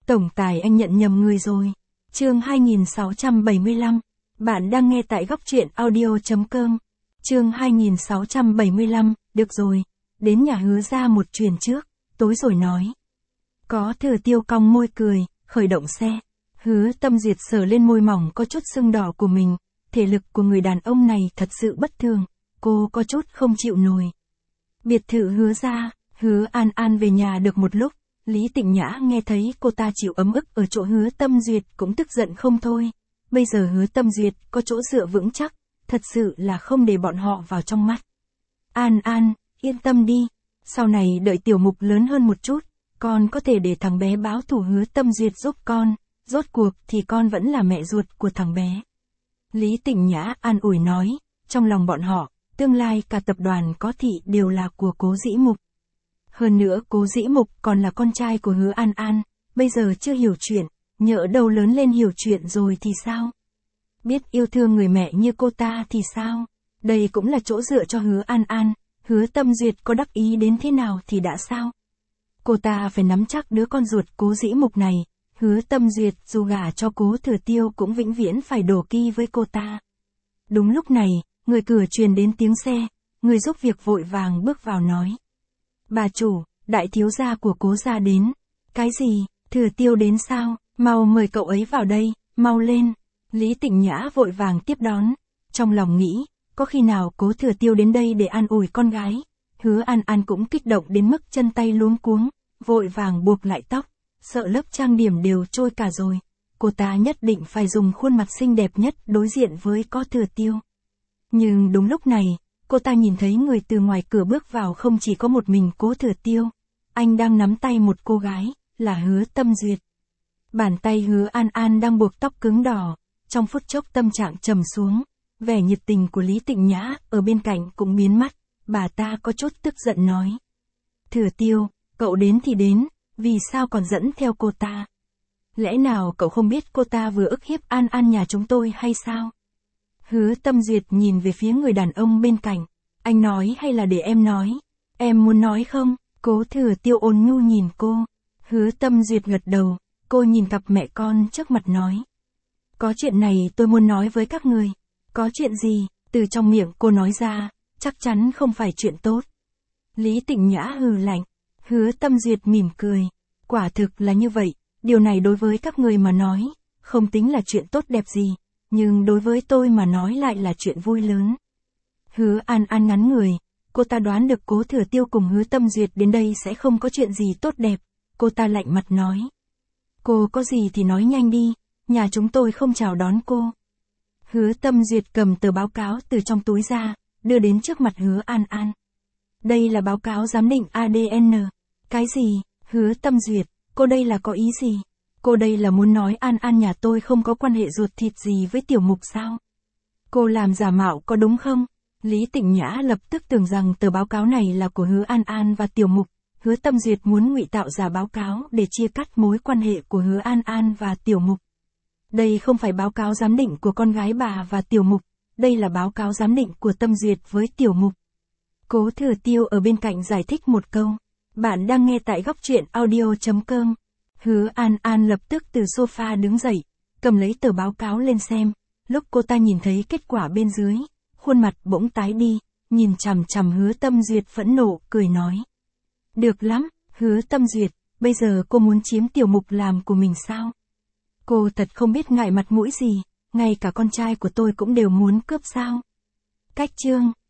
Tổng tài anh nhận nhầm người rồi. Chương 2675. Bạn đang nghe tại góc truyện audio.com. Chương 2675, được rồi. Đến nhà Hứa ra một chuyến trước, tối rồi nói. Có Thừa Tiêu cong môi cười, khởi động xe. Hứa Tâm Duyệt sờ lên môi mỏng có chút sưng đỏ của mình. Thể lực của người đàn ông này thật sự bất thường. Cô có chút không chịu nổi. Biệt thự Hứa ra, Hứa An An về nhà được một lúc. Lý Tịnh Nhã nghe thấy cô ta chịu ấm ức ở chỗ Hứa Tâm Duyệt cũng tức giận không thôi. Bây giờ Hứa Tâm Duyệt có chỗ dựa vững chắc, thật sự là không để bọn họ vào trong mắt. An An, yên tâm đi, sau này đợi Tiểu Mục lớn hơn một chút, con có thể để thằng bé báo thù Hứa Tâm Duyệt giúp con, rốt cuộc thì con vẫn là mẹ ruột của thằng bé. Lý Tịnh Nhã an ủi nói, trong lòng bọn họ, tương lai cả tập đoàn có thị đều là của Cố Dĩ Mục. Hơn nữa Cố Dĩ Mục còn là con trai của Hứa An An, bây giờ chưa hiểu chuyện, nhỡ đâu lớn lên hiểu chuyện rồi thì sao? Biết yêu thương người mẹ như cô ta thì sao? Đây cũng là chỗ dựa cho Hứa An An, Hứa Tâm Duyệt có đắc ý đến thế nào thì đã sao? Cô ta phải nắm chắc đứa con ruột Cố Dĩ Mục này, Hứa Tâm Duyệt dù gả cho Cố Thừa Tiêu cũng vĩnh viễn phải đổ ki với cô ta. Đúng lúc này, người cửa truyền đến tiếng xe, người giúp việc vội vàng bước vào nói. Bà chủ, đại thiếu gia của Cố gia đến. Cái gì, Thừa Tiêu đến sao, mau mời cậu ấy vào đây, mau lên. Lý Tịnh Nhã vội vàng tiếp đón, trong lòng nghĩ, có khi nào Cố Thừa Tiêu đến đây để an ủi con gái. Hứa An An cũng kích động đến mức chân tay luống cuống, vội vàng buộc lại tóc, sợ lớp trang điểm đều trôi cả rồi. Cô ta nhất định phải dùng khuôn mặt xinh đẹp nhất đối diện với Cố Thừa Tiêu. Nhưng đúng lúc này, cô ta nhìn thấy người từ ngoài cửa bước vào không chỉ có một mình Cố Thừa Tiêu. Anh đang nắm tay một cô gái, là Hứa Tâm Duyệt. Bàn tay Hứa An An đang buộc tóc cứng đỏ, trong phút chốc tâm trạng trầm xuống. Vẻ nhiệt tình của Lý Tịnh Nhã ở bên cạnh cũng biến mất, bà ta có chút tức giận nói. Thừa Tiêu, cậu đến thì đến, vì sao còn dẫn theo cô ta? Lẽ nào cậu không biết cô ta vừa ức hiếp An An nhà chúng tôi hay sao? Hứa Tâm Duyệt nhìn về phía người đàn ông bên cạnh. Anh nói hay là để em nói? Em muốn nói không? Cố Thừa Tiêu ôn nhu nhìn cô. Hứa Tâm Duyệt gật đầu. Cô nhìn cặp mẹ con trước mặt nói. Có chuyện này tôi muốn nói với các người. Có chuyện gì? Từ trong miệng cô nói ra, chắc chắn không phải chuyện tốt. Lý Tịnh Nhã hừ lạnh. Hứa Tâm Duyệt mỉm cười. Quả thực là như vậy. Điều này đối với các người mà nói, không tính là chuyện tốt đẹp gì. Nhưng đối với tôi mà nói lại là chuyện vui lớn. Hứa An An ngắn người, cô ta đoán được Cố Thừa Tiêu cùng Hứa Tâm Duyệt đến đây sẽ không có chuyện gì tốt đẹp. Cô ta lạnh mặt nói. Cô có gì thì nói nhanh đi, nhà chúng tôi không chào đón cô. Hứa Tâm Duyệt cầm tờ báo cáo từ trong túi ra, đưa đến trước mặt Hứa An An. Đây là báo cáo giám định ADN. Cái gì? Hứa Tâm Duyệt, cô đây là có ý gì? Cô đây là muốn nói An An nhà tôi không có quan hệ ruột thịt gì với Tiểu Mục sao? Cô làm giả mạo có đúng không? Lý Tịnh Nhã lập tức tưởng rằng tờ báo cáo này là của Hứa An An và Tiểu Mục. Hứa Tâm Duyệt muốn ngụy tạo giả báo cáo để chia cắt mối quan hệ của Hứa An An và Tiểu Mục. Đây không phải báo cáo giám định của con gái bà và Tiểu Mục, đây là báo cáo giám định của Tâm Duyệt với Tiểu Mục. Cố Thừa Tiêu ở bên cạnh giải thích một câu. Bạn đang nghe tại góc truyện audio.com. Hứa An An lập tức từ sofa đứng dậy, cầm lấy tờ báo cáo lên xem. Lúc cô ta nhìn thấy kết quả bên dưới, khuôn mặt bỗng tái đi, nhìn chằm chằm Hứa Tâm Duyệt phẫn nộ, cười nói. Được lắm, Hứa Tâm Duyệt, bây giờ cô muốn chiếm Tiểu Mục làm của mình sao? Cô thật không biết ngại mặt mũi gì, ngay cả con trai của tôi cũng đều muốn cướp sao? Cách chương